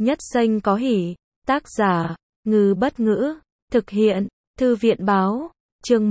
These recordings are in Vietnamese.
Nhất xanh có hỉ. Tác giả, Ngư Bất Ngữ. Thực hiện, Thư viện Báo. Chương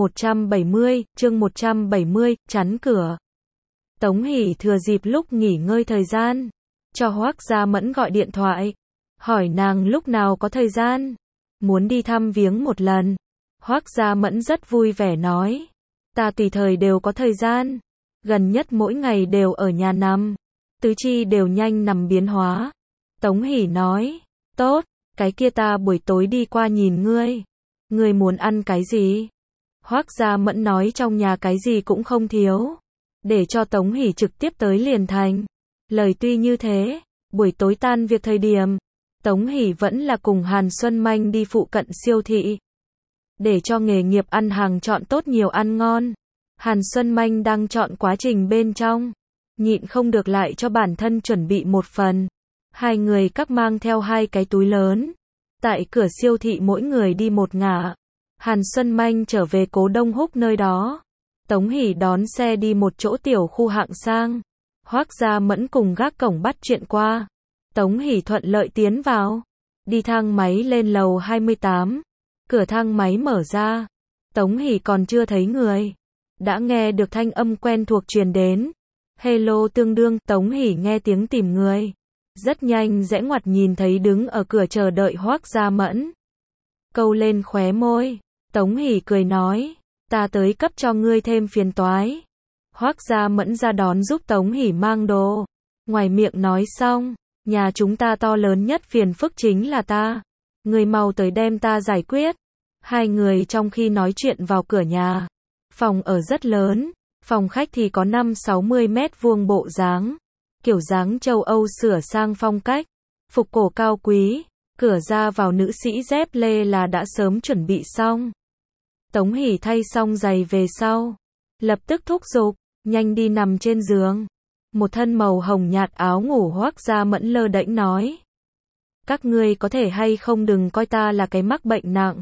170, chắn cửa. Tống Hỷ thừa dịp lúc nghỉ ngơi thời gian, cho Hoắc Gia Mẫn gọi điện thoại, hỏi nàng lúc nào có thời gian, muốn đi thăm viếng một lần. Hoắc Gia Mẫn rất vui vẻ nói, ta tùy thời đều có thời gian, gần nhất mỗi ngày đều ở nhà nằm, tứ chi đều nhanh nằm biến hóa. Tống Hỷ nói, tốt, cái kia ta buổi tối đi qua nhìn ngươi. Ngươi muốn ăn cái gì? Hoắc Gia Mẫn nói trong nhà cái gì cũng không thiếu, để cho Tống Hỷ trực tiếp tới liền thành. Lời tuy như thế, buổi tối tan việc thời điểm, Tống Hỷ vẫn là cùng Hàn Xuân Manh đi phụ cận siêu thị, để cho nghề nghiệp ăn hàng chọn tốt nhiều ăn ngon. Hàn Xuân Manh đang chọn quá trình bên trong, nhịn không được lại cho bản thân chuẩn bị một phần. Hai người các mang theo hai cái túi lớn. Tại cửa siêu thị mỗi người đi một ngả. Hàn Xuân Manh trở về Cố Đông Húc nơi đó. Tống Hỷ đón xe đi một chỗ tiểu khu hạng sang. Hoắc Gia Mẫn cùng gác cổng bắt chuyện qua. Tống Hỷ thuận lợi tiến vào. Đi thang máy lên lầu 28. Cửa thang máy mở ra. Tống Hỷ còn chưa thấy người, đã nghe được thanh âm quen thuộc truyền đến. Hello tương đương. Tống Hỷ nghe tiếng tìm người, rất nhanh rẽ ngoặt nhìn thấy đứng ở cửa chờ đợi Hoắc Gia Mẫn. Câu lên khóe môi, Tống Hỷ cười nói, ta tới cấp cho ngươi thêm phiền toái. Hoắc Gia Mẫn ra đón giúp Tống Hỷ mang đồ. Ngoài miệng nói xong, nhà chúng ta to lớn nhất phiền phức chính là ta. Ngươi mau tới đem ta giải quyết. Hai người trong khi nói chuyện vào cửa nhà. Phòng ở rất lớn, phòng khách thì có 5-60 mét vuông bộ dáng. Kiểu dáng châu Âu sửa sang phong cách, phục cổ cao quý, cửa ra vào nữ sĩ dép lê là đã sớm chuẩn bị xong. Tống Hỷ thay xong giày về sau, lập tức thúc giục, nhanh đi nằm trên giường. Một thân màu hồng nhạt áo ngủ. Hoắc Gia Mẫn lơ đễnh nói, các ngươi có thể hay không đừng coi ta là cái mắc bệnh nặng.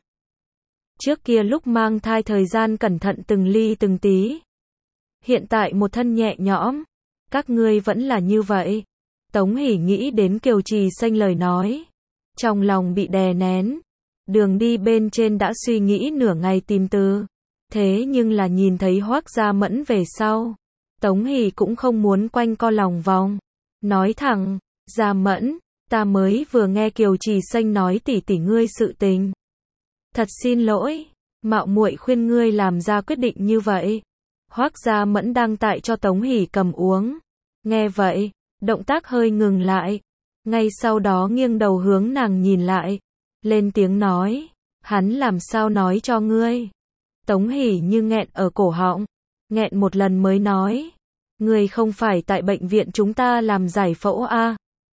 Trước kia lúc mang thai thời gian cẩn thận từng ly từng tí, hiện tại một thân nhẹ nhõm. Các ngươi vẫn là như vậy. Tống Hỷ nghĩ đến Kiều Trì Xanh lời nói, trong lòng bị đè nén. Đường đi bên trên đã suy nghĩ nửa ngày tìm từ, thế nhưng là nhìn thấy Hoắc Gia Mẫn về sau, Tống Hỷ cũng không muốn quanh co lòng vòng, nói thẳng, Gia Mẫn, ta mới vừa nghe Kiều Trì Xanh nói tỷ tỷ ngươi sự tình. Thật xin lỗi, mạo muội khuyên ngươi làm ra quyết định như vậy. Hoắc Gia Mẫn đang tại cho Tống Hỷ cầm uống. Nghe vậy, động tác hơi ngừng lại. Ngay sau đó nghiêng đầu hướng nàng nhìn lại. Lên tiếng nói, hắn làm sao nói cho ngươi. Tống Hỷ như nghẹn ở cổ họng. Nghẹn một lần mới nói, ngươi không phải tại bệnh viện chúng ta làm giải phẫu à?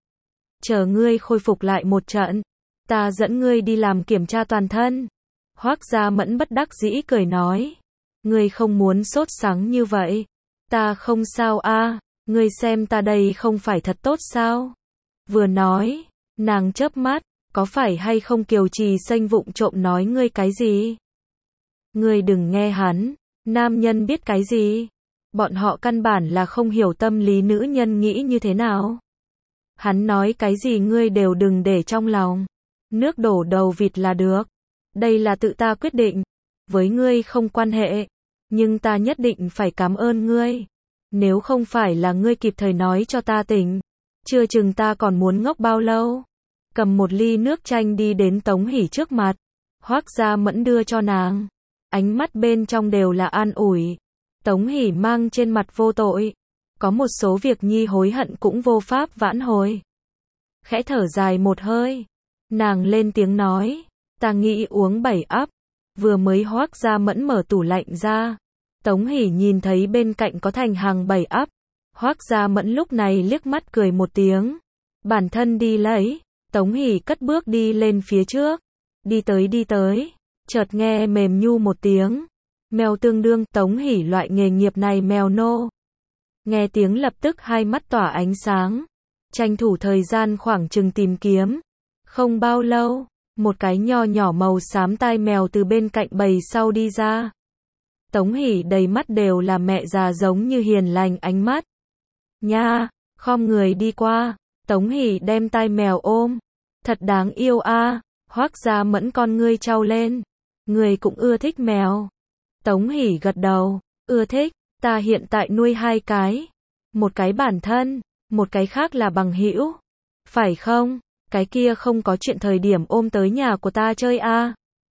Chờ ngươi khôi phục lại một trận, ta dẫn ngươi đi làm kiểm tra toàn thân. Hoắc Gia Mẫn bất đắc dĩ cười nói, ngươi không muốn sốt sắng như vậy. Ta không sao à, ngươi xem ta đây không phải thật tốt sao? Vừa nói, nàng chớp mắt, có phải hay không Kiều Trì Xanh vụng trộm nói ngươi cái gì? Ngươi đừng nghe hắn, nam nhân biết cái gì? Bọn họ căn bản là không hiểu tâm lý nữ nhân nghĩ như thế nào. Hắn nói cái gì ngươi đều đừng để trong lòng. Nước đổ đầu vịt là được. Đây là tự ta quyết định, với ngươi không quan hệ. Nhưng ta nhất định phải cảm ơn ngươi. Nếu không phải là ngươi kịp thời nói cho ta tỉnh, chưa chừng ta còn muốn ngốc bao lâu. Cầm một ly nước chanh đi đến Tống Hỷ trước mặt. Hoắc Gia Mẫn đưa cho nàng. Ánh mắt bên trong đều là an ủi. Tống Hỷ mang trên mặt vô tội. Có một số việc nhi hối hận cũng vô pháp vãn hồi. Khẽ thở dài một hơi. Nàng lên tiếng nói, ta nghĩ uống 7 up. Vừa mới Hoắc Gia Mẫn mở tủ lạnh ra. Tống Hỷ nhìn thấy bên cạnh có thành hàng 7 up. Hoắc Gia Mẫn lúc này liếc mắt cười một tiếng. Bản thân đi lấy. Tống Hỷ cất bước đi lên phía trước. Đi tới. Chợt nghe mềm nhu một tiếng. Mèo tương đương. Tống Hỷ loại nghề nghiệp này mèo nô. Nghe tiếng lập tức hai mắt tỏa ánh sáng. Tranh thủ thời gian khoảng chừng tìm kiếm. Không bao lâu, một cái nho nhỏ màu xám tai mèo từ bên cạnh bầy sau đi ra. Tống Hỷ đầy mắt đều là mẹ già giống như hiền lành ánh mắt. Nha, khom người đi qua, Tống Hỷ đem tai mèo ôm. Thật đáng yêu a. Hoắc Gia Mẫn con ngươi trao lên. Người cũng ưa thích mèo. Tống Hỷ gật đầu. Ưa thích, ta hiện tại nuôi 2 cái. Một cái bản thân, một cái khác là bằng hữu. Phải không? Cái kia không có chuyện thời điểm ôm tới nhà của ta chơi a.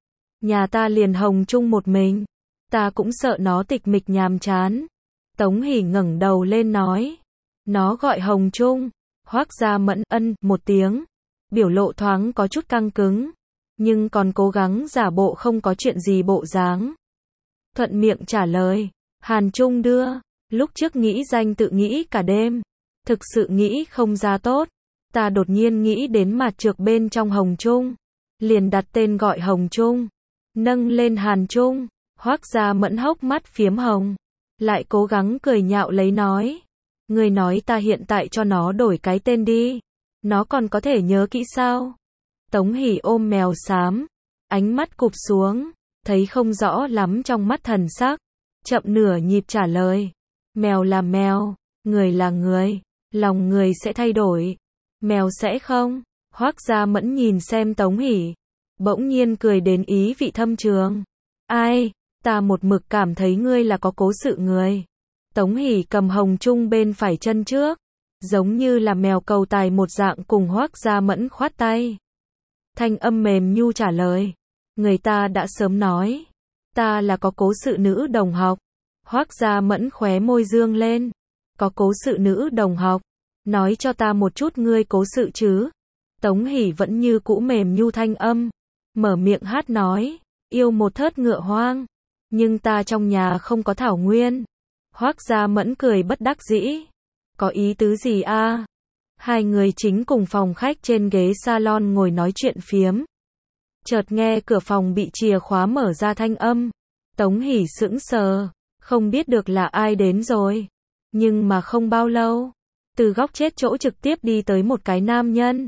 Nhà ta liền Hồng Trung một mình. Ta cũng sợ nó tịch mịch nhàm chán. Tống Hỷ ngẩng đầu lên nói. Nó gọi Hồng Trung. Hoắc Gia Mẫn ân một tiếng. Biểu lộ thoáng có chút căng cứng. Nhưng còn cố gắng giả bộ không có chuyện gì bộ dáng. Thuận miệng trả lời. Hàn Trung đưa. Lúc trước nghĩ danh tự nghĩ cả đêm. Thực sự nghĩ không ra tốt. Ta đột nhiên nghĩ đến mặt trược bên trong Hồng Trung. Liền đặt tên gọi Hồng Trung. Nâng lên Hàn Trung. Hoắc Gia Mẫn hốc mắt phiếm hồng. Lại cố gắng cười nhạo lấy nói. Người nói ta hiện tại cho nó đổi cái tên đi. Nó còn có thể nhớ kỹ sao? Tống Hỷ ôm mèo xám. Ánh mắt cụp xuống. Thấy không rõ lắm trong mắt thần sắc. Chậm nửa nhịp trả lời. Mèo là mèo. Người là người. Lòng người sẽ thay đổi. Mèo sẽ không. Hoắc Gia Mẫn nhìn xem Tống Hỷ. Bỗng nhiên cười đến ý vị thâm trường. Ai? Ta một mực cảm thấy ngươi là có cố sự người. Tống Hỷ cầm Hồng Trung bên phải chân trước. Giống như là mèo cầu tài một dạng cùng Hoắc Gia Mẫn khoát tay. Thanh âm mềm nhu trả lời. Người ta đã sớm nói. Ta là có cố sự nữ đồng học. Hoắc Gia Mẫn khóe môi dương lên. Có cố sự nữ đồng học. Nói cho ta một chút ngươi cố sự chứ. Tống Hỷ vẫn như cũ mềm nhu thanh âm. Mở miệng hát nói. Yêu một thớt ngựa hoang. Nhưng ta trong nhà không có thảo nguyên. Hoắc Gia Mẫn cười bất đắc dĩ. Có ý tứ gì a? Hai người chính cùng phòng khách trên ghế salon ngồi nói chuyện phiếm. Chợt nghe cửa phòng bị chìa khóa mở ra thanh âm. Tống Hỷ sững sờ. Không biết được là ai đến rồi. Nhưng mà không bao lâu. Từ góc chết chỗ trực tiếp đi tới một cái nam nhân.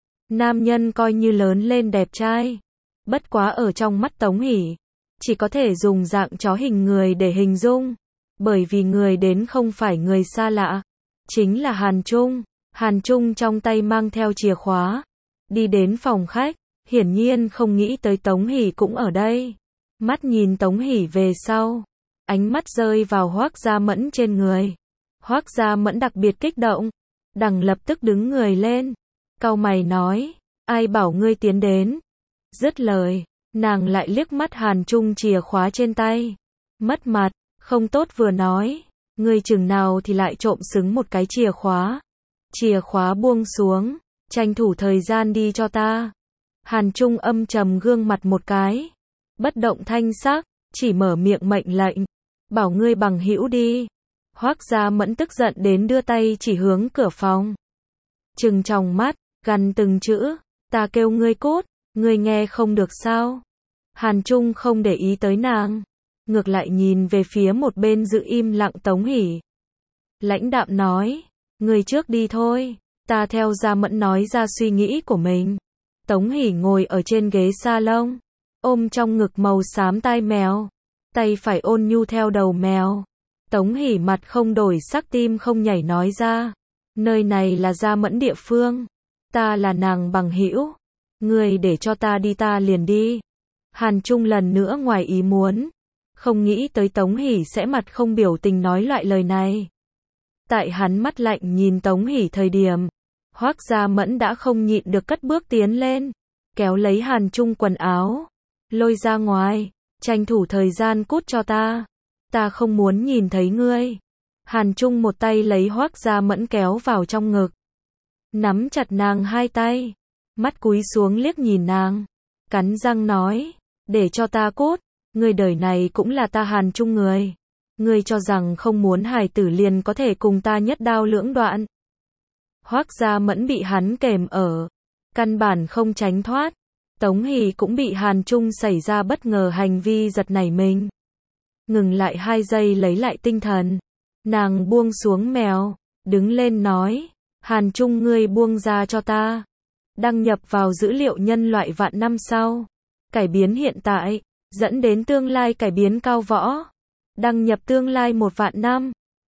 Nam nhân coi như lớn lên đẹp trai. Bất quá ở trong mắt Tống Hỷ. Chỉ có thể dùng dạng chó hình người để hình dung. Bởi vì người đến không phải người xa lạ. Chính là Hàn Trung. Hàn Trung trong tay mang theo chìa khóa. Đi đến phòng khách. Hiển nhiên không nghĩ tới Tống Hỷ cũng ở đây. Mắt nhìn Tống Hỷ về sau. Ánh mắt rơi vào Hoắc Gia Mẫn trên người. Hoắc Gia Mẫn đặc biệt kích động. Đằng lập tức đứng người lên. Cau mày nói. Ai bảo ngươi tiến đến. Dứt lời. Nàng lại liếc mắt Hàn Trung chìa khóa trên tay. Mất mặt. Không tốt vừa nói. Ngươi chừng nào thì lại trộm xứng một cái chìa khóa. Chìa khóa buông xuống. Tranh thủ thời gian đi cho ta. Hàn Trung âm trầm gương mặt một cái. Bất động thanh sắc. Chỉ mở miệng mệnh lệnh. Bảo ngươi bằng hữu đi. Hoắc Gia Mẫn tức giận đến đưa tay chỉ hướng cửa phòng. Trừng tròng mắt. Gằn từng chữ. Ta kêu ngươi cút. Ngươi nghe không được sao? Hàn Trung không để ý tới nàng. Ngược lại nhìn về phía một bên giữ im lặng Tống Hỷ. Lãnh đạm nói. Ngươi trước đi thôi. Ta theo Gia Mẫn nói ra suy nghĩ của mình. Tống Hỷ ngồi ở trên ghế salon. Ôm trong ngực màu xám tai mèo. Tay phải ôn nhu theo đầu mèo. Tống Hỷ mặt không đổi sắc tim không nhảy nói ra. Nơi này là Gia Mẫn địa phương. Ta là nàng bằng hữu. Ngươi để cho ta đi ta liền đi. Hàn Trung lần nữa ngoài ý muốn. Không nghĩ tới Tống Hỷ sẽ mặt không biểu tình nói loại lời này. Tại hắn mắt lạnh nhìn Tống Hỷ thời điểm. Hoắc Gia Mẫn đã không nhịn được cất bước tiến lên. Kéo lấy Hàn Trung quần áo. Lôi ra ngoài. Tranh thủ thời gian cút cho ta. Ta không muốn nhìn thấy ngươi. Hàn Trung một tay lấy Hoắc Gia Mẫn kéo vào trong ngực. Nắm chặt nàng hai tay. Mắt cúi xuống liếc nhìn nàng. Cắn răng nói. Để cho ta cút. Ngươi đời này cũng là ta Hàn Trung người. Ngươi cho rằng không muốn hài tử liền có thể cùng ta nhất đao lưỡng đoạn. Hoắc Gia Mẫn bị hắn kềm ở. Căn bản không tránh thoát. Tống Hỷ cũng bị Hàn Trung xảy ra bất ngờ hành vi giật nảy mình. Ngừng lại 2 giây lấy lại tinh thần. Nàng buông xuống mèo. Đứng lên nói. Hàn Trung ngươi buông ra cho ta. Đăng nhập vào dữ liệu nhân loại vạn năm sau. Cải biến hiện tại. Dẫn đến tương lai cải biến cao võ. Đăng nhập tương lai 1 vạn năm.